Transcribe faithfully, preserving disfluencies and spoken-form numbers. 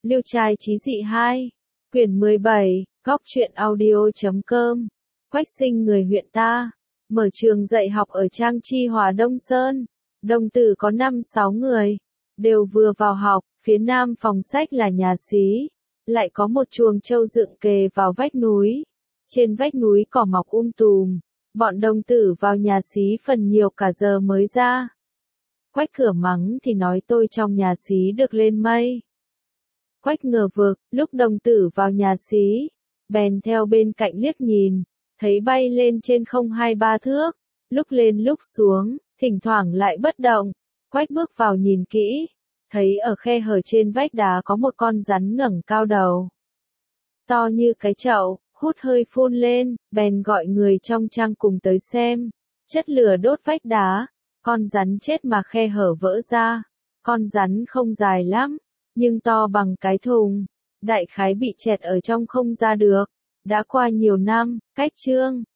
Liêu trai trí dị hai. Quyển mười bảy, góc truyện audio chấm com. Quách Sinh người huyện ta. Mở trường dạy học ở Trang Chi Hòa Đông Sơn. Đồng tử có năm sáu người. Đều vừa vào học, phía nam phòng sách là nhà xí. Lại có một chuồng trâu dựng kề vào vách núi. Trên vách núi cỏ mọc um tùm. Bọn đồng tử vào nhà xí phần nhiều cả giờ mới ra. Quách cửa mắng thì nói tôi trong nhà xí được lên mây. Quách ngờ vực, lúc đồng tử vào nhà xí, bèn theo bên cạnh liếc nhìn, thấy bay lên trên không hai ba thước, lúc lên lúc xuống, thỉnh thoảng lại bất động. Quách bước vào nhìn kỹ, thấy ở khe hở trên vách đá có một con rắn ngẩng cao đầu. To như cái chậu, hút hơi phun lên, bèn gọi người trong trang cùng tới xem. Chất lửa đốt vách đá, con rắn chết mà khe hở vỡ ra. Con rắn không dài lắm, nhưng to bằng cái thùng, đại khái bị chẹt ở trong không ra được. Đã qua nhiều năm, cách chương,